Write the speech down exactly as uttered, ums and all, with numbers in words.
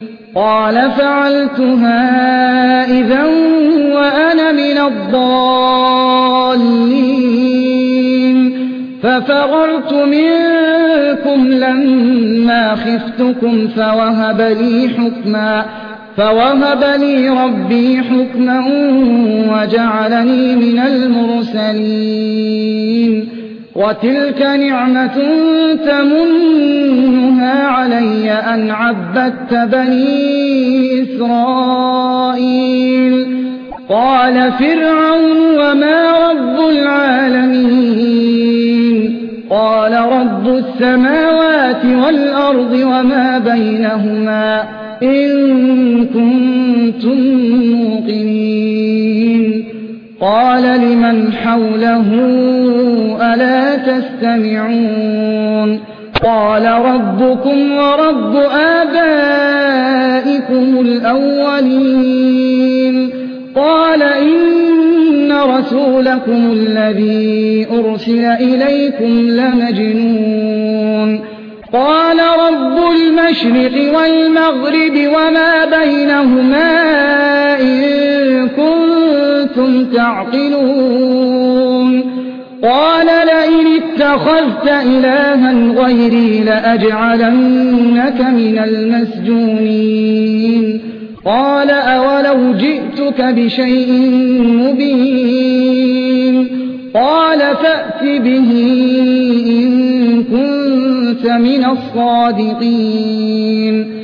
قال فعلتها إذا وأنا من الضالين ففررت منكم لما خفتكم فوهب لي حكما فوهب لي ربي حكما وجعلني من المرسلين وتلك نعمة تمنها علي أن عبدت بني إسرائيل قال فرعون وما رب العالمين قال رب السماوات والأرض وما بينهما إن كنتم موقنين قال لمن حوله ألا تستمعون قال ربكم ورب آبائكم الأولين قال إن رسولكم الذي أرسل إليكم لمجنون قال رب المشرق والمغرب وما بينهما إن كنتم تعقلون قال لئن اتخذت إلها غيري لأجعلنك من المسجونين قال أولو جئتك بشيء مبين قال فأت به إن كنت من الصادقين